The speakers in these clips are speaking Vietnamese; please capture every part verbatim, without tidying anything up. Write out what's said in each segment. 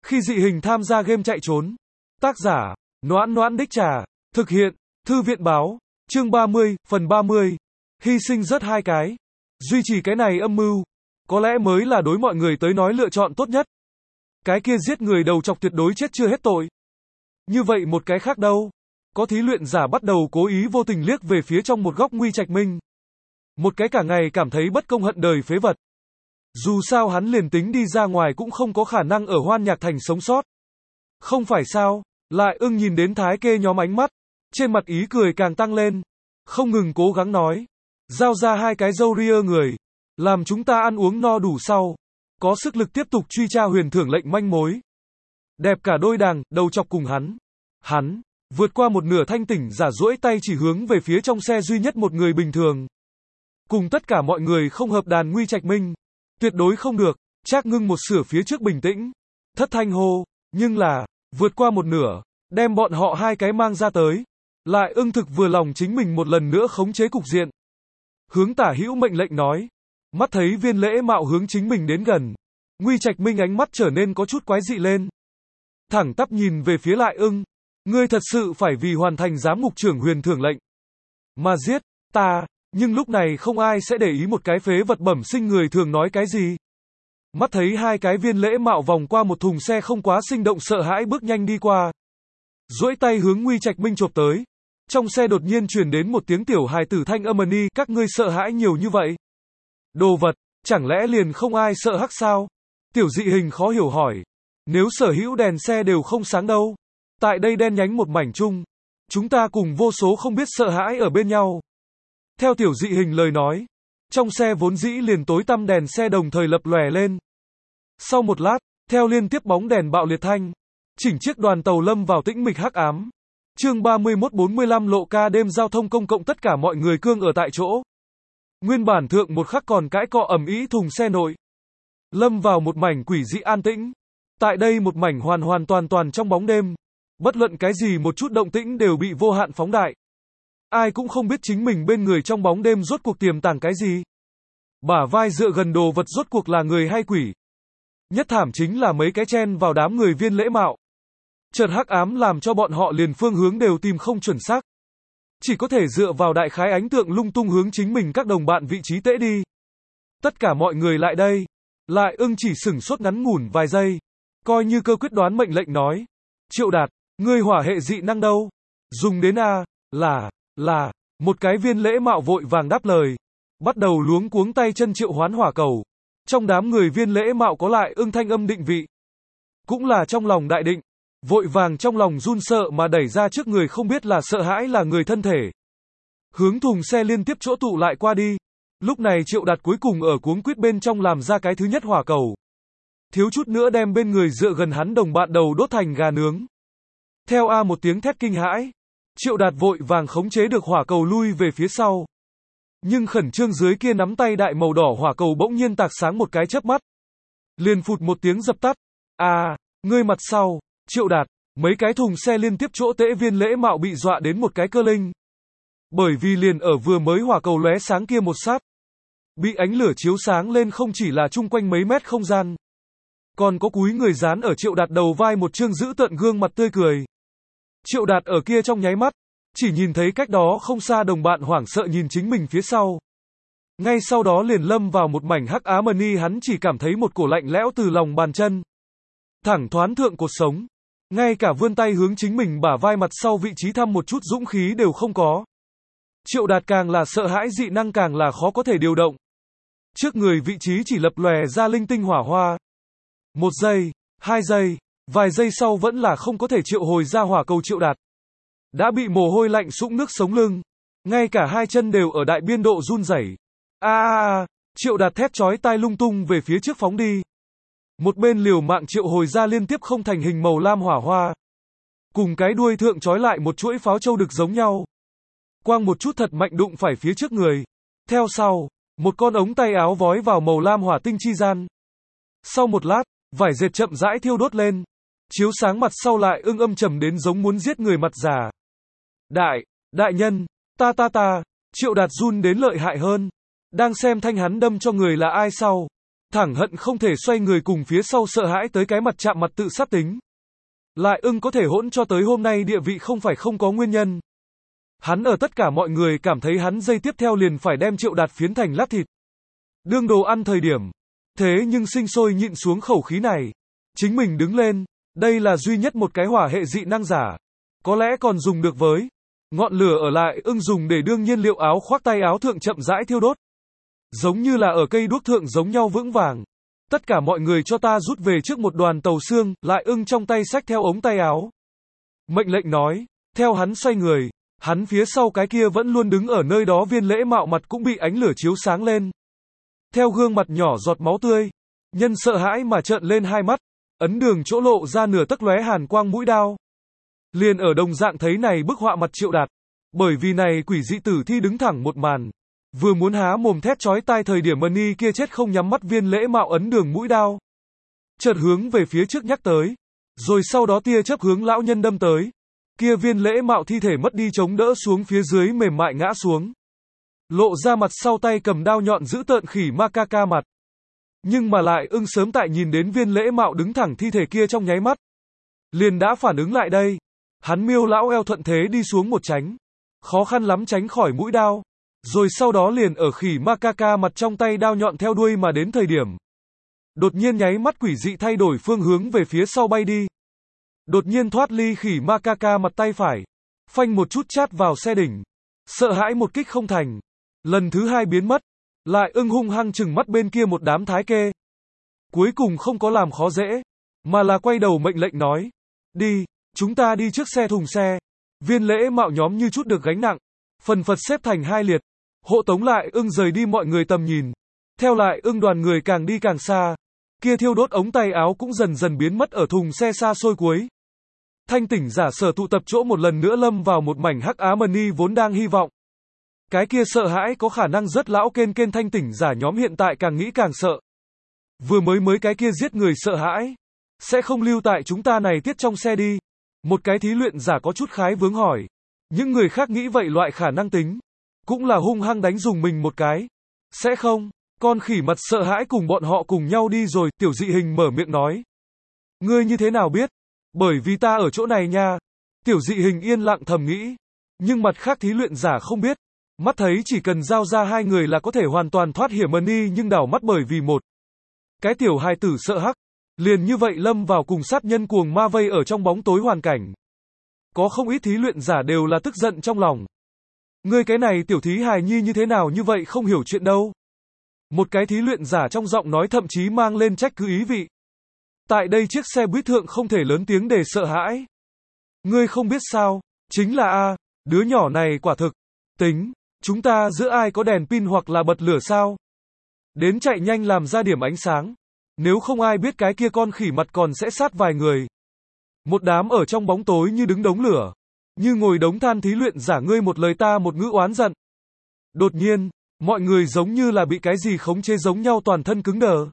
Khi dị hình tham gia game chạy trốn. Tác giả, Noãn Noãn Đích Trà. Thực hiện, Thư viện báo. Chương ba mươi, phần ba mươi. Hy sinh rất hai cái. Duy trì cái này âm mưu. Có lẽ mới là đối mọi người tới nói lựa chọn tốt nhất. Cái kia giết người đầu chọc tuyệt đối chết chưa hết tội. Như vậy một cái khác đâu? Có thí luyện giả bắt đầu cố ý vô tình liếc về phía trong một góc Nguy Trạch Minh. Một cái cả ngày cảm thấy bất công hận đời phế vật. Dù sao hắn liền tính đi ra ngoài cũng không có khả năng ở Hoan Nhạc Thành sống sót. Không phải sao? Lại ưng nhìn đến Thái Kê nhóm ánh mắt. Trên mặt ý cười càng tăng lên. Không ngừng cố gắng nói. Giao ra hai cái râu ria người. Làm chúng ta ăn uống no đủ sau. Có sức lực tiếp tục truy tra huyền thưởng lệnh manh mối. Đẹp cả đôi đàng, đầu chọc cùng hắn. Hắn, vượt qua một nửa thanh tỉnh giả duỗi tay chỉ hướng về phía trong xe duy nhất một người bình thường. Cùng tất cả mọi người không hợp đàn Nguy Trạch Minh. Tuyệt đối không được, Trác Ngưng một sửa phía trước bình tĩnh. Thất thanh hô, nhưng là, vượt qua một nửa, đem bọn họ hai cái mang ra tới. Lại ưng thực vừa lòng chính mình một lần nữa khống chế cục diện. Hướng Tả Hữu mệnh lệnh nói. Mắt thấy Viên Lễ Mạo hướng chính mình đến gần. Nguy Trạch Minh ánh mắt trở nên có chút quái dị lên. Thẳng tắp nhìn về phía Lại ưng. Ngươi thật sự phải vì hoàn thành giám ngục trưởng huyền thưởng lệnh. Mà giết, ta, nhưng lúc này không ai sẽ để ý một cái phế vật bẩm sinh người thường nói cái gì. Mắt thấy hai cái Viên Lễ Mạo vòng qua một thùng xe không quá sinh động sợ hãi bước nhanh đi qua. Duỗi tay hướng Nguy Trạch Minh chộp tới. Trong xe đột nhiên truyền đến một tiếng tiểu hài tử thanh âm ni, các ngươi sợ hãi nhiều như vậy. Đồ vật, chẳng lẽ liền không ai sợ hắc sao? Tiểu dị hình khó hiểu hỏi. Nếu sở hữu đèn xe đều không sáng đâu. Tại đây đen nhánh một mảnh chung. Chúng ta cùng vô số không biết sợ hãi ở bên nhau. Theo tiểu dị hình lời nói. Trong xe vốn dĩ liền tối tăm đèn xe đồng thời lập lòe lên. Sau một lát, theo liên tiếp bóng đèn bạo liệt thanh. Chỉnh chiếc đoàn tàu lâm vào tĩnh mịch hắc ám. Chương ba mươi mốt bốn mươi lăm lộ ca đêm giao thông công cộng tất cả mọi người cương ở tại chỗ. Nguyên bản thượng một khắc còn cãi cọ ầm ĩ thùng xe nội. Lâm vào một mảnh quỷ dị an tĩnh. Tại đây một mảnh hoàn hoàn toàn toàn trong bóng đêm. Bất luận cái gì một chút động tĩnh đều bị vô hạn phóng đại. Ai cũng không biết chính mình bên người trong bóng đêm rốt cuộc tiềm tàng cái gì. Bả vai dựa gần đồ vật rốt cuộc là người hay quỷ. Nhất thảm chính là mấy cái chen vào đám người Viên Lễ Mạo. Chợt hắc ám làm cho bọn họ liền phương hướng đều tìm không chuẩn xác. Chỉ có thể dựa vào đại khái ánh tượng lung tung hướng chính mình các đồng bạn vị trí tễ đi. Tất cả mọi người lại đây. Lại ưng chỉ sửng sốt ngắn ngủn vài giây. Coi như cơ quyết đoán mệnh lệnh nói. Triệu Đạt, ngươi hỏa hệ dị năng đâu? Dùng đến A, là, là, một cái Viên Lễ Mạo vội vàng đáp lời. Bắt đầu luống cuống tay chân triệu hoán hỏa cầu. Trong đám người Viên Lễ Mạo có Lại ưng thanh âm định vị. Cũng là trong lòng đại định. Vội vàng trong lòng run sợ mà đẩy ra trước người không biết là sợ hãi là người thân thể. Hướng thùng xe liên tiếp chỗ tụ lại qua đi. Lúc này Triệu Đạt cuối cùng ở cuống quýt bên trong làm ra cái thứ nhất hỏa cầu. Thiếu chút nữa đem bên người dựa gần hắn đồng bạn đầu đốt thành gà nướng. Theo A một tiếng thét kinh hãi. Triệu Đạt vội vàng khống chế được hỏa cầu lui về phía sau. Nhưng khẩn trương dưới kia nắm tay đại màu đỏ hỏa cầu bỗng nhiên tạc sáng một cái chớp mắt. Liền phụt một tiếng dập tắt. À, ngươi mặt sau. Triệu Đạt, mấy cái thùng xe liên tiếp chỗ tễ Viên Lễ Mạo bị dọa đến một cái cơ linh. Bởi vì liền ở vừa mới hỏa cầu lóe sáng kia một sát. Bị ánh lửa chiếu sáng lên không chỉ là chung quanh mấy mét không gian. Còn có cúi người dán ở Triệu Đạt đầu vai một trương dữ tợn gương mặt tươi cười. Triệu Đạt ở kia trong nháy mắt. Chỉ nhìn thấy cách đó không xa đồng bạn hoảng sợ nhìn chính mình phía sau. Ngay sau đó liền lâm vào một mảnh hắc ám ni hắn chỉ cảm thấy một cổ lạnh lẽo từ lòng bàn chân. Thẳng thoán thượng cột sống. Ngay cả vươn tay hướng chính mình bả vai mặt sau vị trí thăm một chút dũng khí đều không có. Triệu Đạt càng là sợ hãi dị năng càng là khó có thể điều động. Trước người vị trí chỉ lập lòe ra linh tinh hỏa hoa. Một giây, hai giây, vài giây sau vẫn là không có thể triệu hồi ra hỏa cầu Triệu Đạt. Đã bị mồ hôi lạnh sũng nước sống lưng. Ngay cả hai chân đều ở đại biên độ run rẩy. A a a, Triệu Đạt thét chói tai lung tung về phía trước phóng đi. Một bên liều mạng triệu hồi ra liên tiếp không thành hình màu lam hỏa hoa. Cùng cái đuôi thượng trói lại một chuỗi pháo châu đực giống nhau. Quang một chút thật mạnh đụng phải phía trước người. Theo sau, một con ống tay áo vói vào màu lam hỏa tinh chi gian. Sau một lát, vải dệt chậm rãi thiêu đốt lên. Chiếu sáng mặt sau Lại ưng âm trầm đến giống muốn giết người mặt già. Đại, đại nhân, ta ta ta, Triệu Đạt run đến lợi hại hơn. Đang xem thanh hắn đâm cho người là ai sau. thẳng hận không thể xoay người cùng phía sau sợ hãi tới cái mặt chạm mặt tự sát tính. Lại ưng có thể hỗn cho tới hôm nay địa vị không phải không có nguyên nhân. Hắn ở tất cả mọi người cảm thấy hắn giây tiếp theo liền phải đem Triệu Đạt phiến thành lát thịt. Đương đồ ăn thời điểm. Thế nhưng sinh sôi nhịn xuống khẩu khí này. Chính mình đứng lên, đây là duy nhất một cái hỏa hệ dị năng giả. Có lẽ còn dùng được với. Ngọn lửa ở lại ưng dùng để đương nhiên liệu áo khoác tay áo thượng chậm rãi thiêu đốt. Giống như là ở cây đuốc thượng giống nhau vững vàng. Tất cả mọi người cho ta rút về trước một đoàn tàu xương, lại ưng trong tay xách theo ống tay áo. Mệnh lệnh nói, theo hắn xoay người, hắn phía sau cái kia vẫn luôn đứng ở nơi đó Viên Lễ Mạo mặt cũng bị ánh lửa chiếu sáng lên. Theo gương mặt nhỏ giọt máu tươi, nhân sợ hãi mà trợn lên hai mắt, ấn đường chỗ lộ ra nửa tấc lóe hàn quang mũi đao. Liền ở đồng dạng thấy này bức họa mặt Triệu Đạt, bởi vì này quỷ dị tử thi đứng thẳng một màn. Vừa muốn há mồm thét chói tai thời điểm Mani kia chết không nhắm mắt Viên Lễ Mạo ấn đường mũi đao. Chợt hướng về phía trước nhắc tới. Rồi sau đó tia chớp hướng lão nhân đâm tới. Kia Viên Lễ Mạo thi thể mất đi chống đỡ xuống phía dưới mềm mại ngã xuống. Lộ ra mặt sau tay cầm đao nhọn giữ tợn khỉ ma ca ca mặt. Nhưng mà lại ưng sớm tại nhìn đến Viên Lễ Mạo đứng thẳng thi thể kia trong nháy mắt. Liền đã phản ứng lại đây. Hắn miêu lão eo thuận thế đi xuống một tránh. Khó khăn lắm tránh khỏi mũi đao. Rồi sau đó liền ở khỉ ma ca ca mặt trong tay đao nhọn theo đuôi mà đến thời điểm. Đột nhiên nháy mắt quỷ dị thay đổi phương hướng về phía sau bay đi. Đột nhiên thoát ly khỉ ma ca ca mặt tay phải. Phanh một chút chát vào xe đỉnh. Sợ hãi một kích không thành. Lần thứ hai biến mất. Lại ưng hung hăng chừng mắt bên kia một đám thái kê. Cuối cùng không có làm khó dễ. Mà là quay đầu mệnh lệnh nói. Đi, chúng ta đi trước xe thùng xe. Viên Lễ Mạo nhóm như chút được gánh nặng. Phần phật xếp thành hai liệt. Hộ tống lại ưng rời đi mọi người tầm nhìn. Theo lại ưng đoàn người càng đi càng xa. Kia thiêu đốt ống tay áo cũng dần dần biến mất ở thùng xe xa xôi cuối. Thanh tỉnh giả sở tụ tập chỗ một lần nữa lâm vào một mảnh hắc á Mani vốn đang hy vọng. Cái kia sợ hãi có khả năng rất lão kên kên thanh tỉnh giả nhóm hiện tại càng nghĩ càng sợ. Vừa mới mới cái kia giết người sợ hãi. Sẽ không lưu tại chúng ta này tiết trong xe đi. Một cái thí luyện giả có chút khái vướng hỏi. Những người khác nghĩ vậy loại khả năng tính. Cũng là hung hăng đánh dùng mình một cái. Sẽ không. Con khỉ mặt sợ hãi cùng bọn họ cùng nhau đi rồi. Tiểu dị hình mở miệng nói. Ngươi như thế nào biết? Bởi vì ta ở chỗ này nha. Tiểu dị hình yên lặng thầm nghĩ. Nhưng mặt khác thí luyện giả không biết. Mắt thấy chỉ cần giao ra hai người là có thể hoàn toàn thoát hiểm Mani nhưng đảo mắt bởi vì một. Cái tiểu hài tử sợ hắc. Liền như vậy lâm vào cùng sát nhân cuồng ma vây ở trong bóng tối hoàn cảnh. Có không ít thí luyện giả đều là tức giận trong lòng. Ngươi cái này tiểu thí hài nhi như thế nào như vậy không hiểu chuyện đâu. Một cái thí luyện giả trong giọng nói thậm chí mang lên trách cứ ý vị. Tại đây chiếc xe buýt thượng không thể lớn tiếng để sợ hãi. Ngươi không biết sao, chính là a, đứa nhỏ này quả thực. Tính, chúng ta giữa ai có đèn pin hoặc là bật lửa sao? Đến chạy nhanh làm ra điểm ánh sáng. Nếu không ai biết cái kia con khỉ mặt còn sẽ sát vài người. Một đám ở trong bóng tối như đứng đống lửa. Như ngồi đống than thí luyện giả ngươi một lời ta một ngữ oán giận. Đột nhiên, mọi người giống như là bị cái gì khống chế giống nhau toàn thân cứng đờ.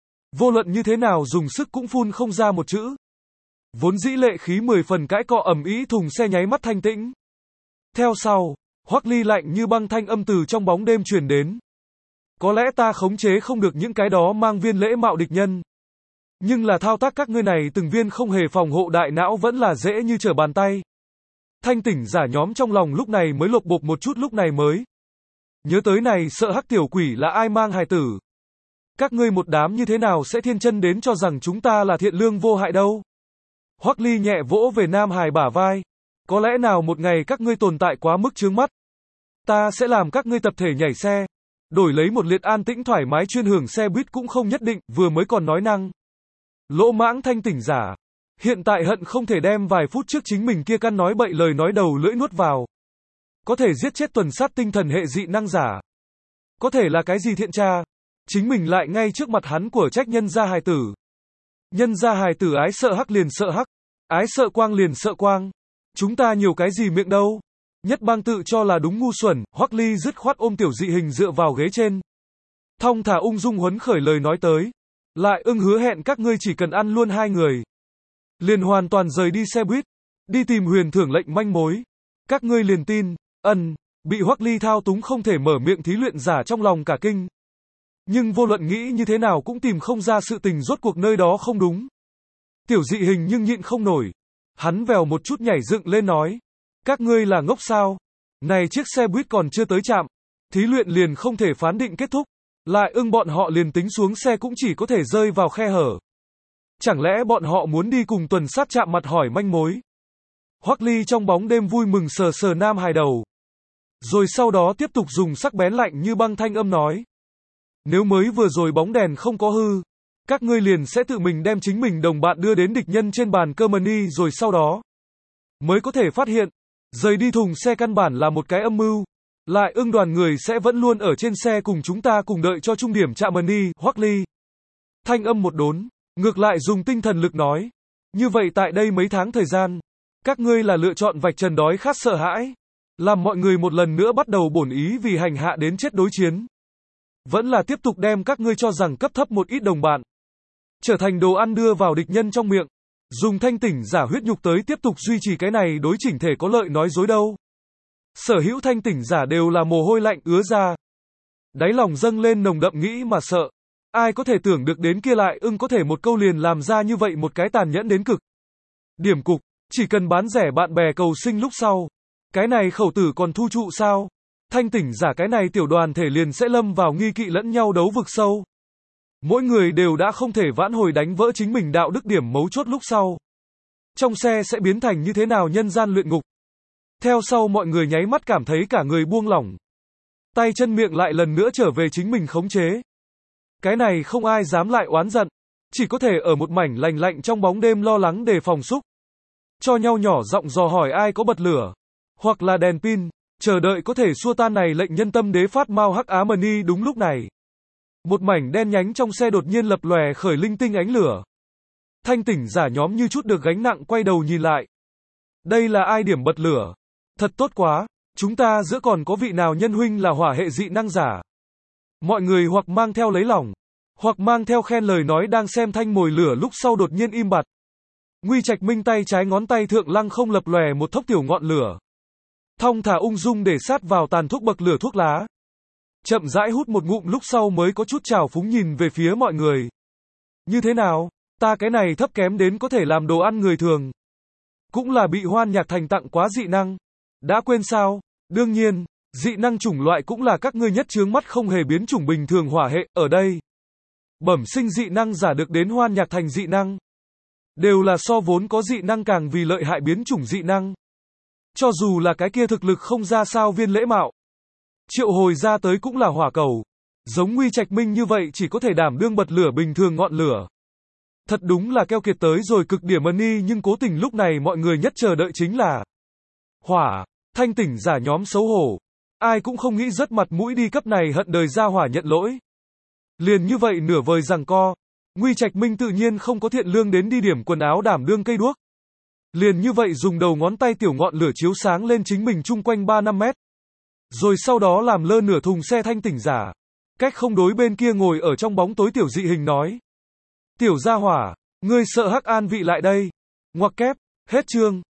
Vô luận như thế nào dùng sức cũng phun không ra một chữ. Vốn dĩ lệ khí mười phần cãi cọ ầm ĩ thùng xe nháy mắt thanh tĩnh. Theo sau, Hoắc Ly lạnh như băng thanh âm từ trong bóng đêm truyền đến. Có lẽ ta khống chế không được những cái đó mang Viên Lễ Mạo địch nhân. Nhưng là thao tác các ngươi này từng viên không hề phòng hộ đại não vẫn là dễ như trở bàn tay. Thanh tỉnh giả nhóm trong lòng lúc này mới lục bục một chút lúc này mới. Nhớ tới này sợ hắc tiểu quỷ là ai mang hài tử. Các ngươi một đám như thế nào sẽ thiên chân đến cho rằng chúng ta là thiện lương vô hại đâu. Hoắc Ly nhẹ vỗ về Nam Hải bả vai. Có lẽ nào một ngày các ngươi tồn tại quá mức chướng mắt. Ta sẽ làm các ngươi tập thể nhảy xe. Đổi lấy một liệt an tĩnh thoải mái chuyên hưởng xe buýt cũng không nhất định, vừa mới còn nói năng. Lỗ mãng thanh tỉnh giả. Hiện tại hận không thể đem vài phút trước chính mình kia căn nói bậy lời nói đầu lưỡi nuốt vào. Có thể giết chết tuần sát tinh thần hệ dị năng giả. Có thể là cái gì thiện tra. Chính mình lại ngay trước mặt hắn của trách nhân gia hài tử. Nhân gia hài tử ái sợ hắc liền sợ hắc. Ái sợ quang liền sợ quang. Chúng ta nhiều cái gì miệng đâu. Nhất bang tự cho là đúng ngu xuẩn, Hoắc Ly dứt khoát ôm tiểu dị hình dựa vào ghế trên. Thong thả ung dung huấn khởi lời nói tới. Lại ưng hứa hẹn các ngươi chỉ cần ăn luôn hai người. Liền hoàn toàn rời đi xe buýt. Đi tìm huyền thưởng lệnh manh mối. Các ngươi liền tin, ân, bị Hoắc Ly thao túng không thể mở miệng thí luyện giả trong lòng cả kinh. Nhưng vô luận nghĩ như thế nào cũng tìm không ra sự tình rốt cuộc nơi đó không đúng. Tiểu dị hình nhưng nhịn không nổi. Hắn vèo một chút nhảy dựng lên nói. Các ngươi là ngốc sao? Này chiếc xe buýt còn chưa tới trạm. Thí luyện liền không thể phán định kết thúc. Lại ưng bọn họ liền tính xuống xe cũng chỉ có thể rơi vào khe hở. Chẳng lẽ bọn họ muốn đi cùng tuần sát chạm mặt hỏi manh mối? Hoắc Ly trong bóng đêm vui mừng sờ sờ Nam Hải đầu. Rồi sau đó tiếp tục dùng sắc bén lạnh như băng thanh âm nói. Nếu mới vừa rồi bóng đèn không có hư, các ngươi liền sẽ tự mình đem chính mình đồng bạn đưa đến địch nhân trên bàn cơm mani rồi sau đó mới có thể phát hiện, rời đi thùng xe căn bản là một cái âm mưu. Lại ưng đoàn người sẽ vẫn luôn ở trên xe cùng chúng ta cùng đợi cho trung điểm chạm mani, Hoắc Ly. Thanh âm một đốn, ngược lại dùng tinh thần lực nói. Như vậy tại đây mấy tháng thời gian, các ngươi là lựa chọn vạch trần đói khát sợ hãi, làm mọi người một lần nữa bắt đầu bổn ý vì hành hạ đến chết đối chiến. Vẫn là tiếp tục đem các ngươi cho rằng cấp thấp một ít đồng bạn, trở thành đồ ăn đưa vào địch nhân trong miệng, dùng thanh tỉnh giả huyết nhục tới tiếp tục duy trì cái này đối chỉnh thể có lợi nói dối đâu. Sở hữu thanh tỉnh giả đều là mồ hôi lạnh ứa ra. Đáy lòng dâng lên nồng đậm nghĩ mà sợ. Ai có thể tưởng được đến kia lại ưng có thể một câu liền làm ra như vậy một cái tàn nhẫn đến cực. Điểm cục, chỉ cần bán rẻ bạn bè cầu sinh lúc sau. Cái này khẩu tử còn thu trụ sao? Thanh tỉnh giả cái này tiểu đoàn thể liền sẽ lâm vào nghi kỵ lẫn nhau đấu vực sâu. Mỗi người đều đã không thể vãn hồi đánh vỡ chính mình đạo đức điểm mấu chốt lúc sau. Trong xe sẽ biến thành như thế nào nhân gian luyện ngục. Theo sau mọi người nháy mắt cảm thấy cả người buông lỏng. Tay chân miệng lại lần nữa trở về chính mình khống chế. Cái này không ai dám lại oán giận. Chỉ có thể ở một mảnh lành lạnh trong bóng đêm lo lắng đề phòng xúc. Cho nhau nhỏ giọng dò hỏi ai có bật lửa. Hoặc là đèn pin. Chờ đợi có thể xua tan này lệnh nhân tâm đế phát mau hắc á mani đúng lúc này. Một mảnh đen nhánh trong xe đột nhiên lập lòe khởi linh tinh ánh lửa. Thanh tỉnh giả nhóm như chút được gánh nặng quay đầu nhìn lại. Đây là ai điểm bật lửa? Thật tốt quá, chúng ta giữa còn có vị nào nhân huynh là hỏa hệ dị năng giả. Mọi người hoặc mang theo lấy lòng, hoặc mang theo khen lời nói đang xem thanh mồi lửa lúc sau đột nhiên im bặt. Nguy Trạch Minh tay trái ngón tay thượng lăng không lập lòe một thốc tiểu ngọn lửa. Thong thả ung dung để sát vào tàn thuốc bậc lửa thuốc lá. Chậm rãi hút một ngụm lúc sau mới có chút trào phúng nhìn về phía mọi người. Như thế nào, ta cái này thấp kém đến có thể làm đồ ăn người thường. Cũng là bị Hoan Nhạc Thành tặng quá dị năng. Đã quên sao? Đương nhiên, dị năng chủng loại cũng là các ngươi nhất chướng mắt không hề biến chủng bình thường hỏa hệ, ở đây. Bẩm sinh dị năng giả được đến Hoan Nhạc Thành dị năng. Đều là so vốn có dị năng càng vì lợi hại biến chủng dị năng. Cho dù là cái kia thực lực không ra sao viên lễ mạo. Triệu hồi ra tới cũng là hỏa cầu. Giống Nguy Trạch Minh như vậy chỉ có thể đảm đương bật lửa bình thường ngọn lửa. Thật đúng là keo kiệt tới rồi cực điểm money nhưng cố tình lúc này mọi người nhất chờ đợi chính là hỏa. Thanh tỉnh giả nhóm xấu hổ. Ai cũng không nghĩ rất mặt mũi đi cấp này hận đời ra hỏa nhận lỗi. Liền như vậy nửa vời giằng co. Nguy Trạch Minh tự nhiên không có thiện lương đến đi điểm quần áo đảm đương cây đuốc. Liền như vậy dùng đầu ngón tay tiểu ngọn lửa chiếu sáng lên chính mình chung quanh ba năm mét. Rồi sau đó làm lơ nửa thùng xe thanh tỉnh giả. Cách không đối bên kia ngồi ở trong bóng tối tiểu dị hình nói. Tiểu gia hỏa, ngươi sợ hắc an vị lại đây. Ngoặc kép, hết chương.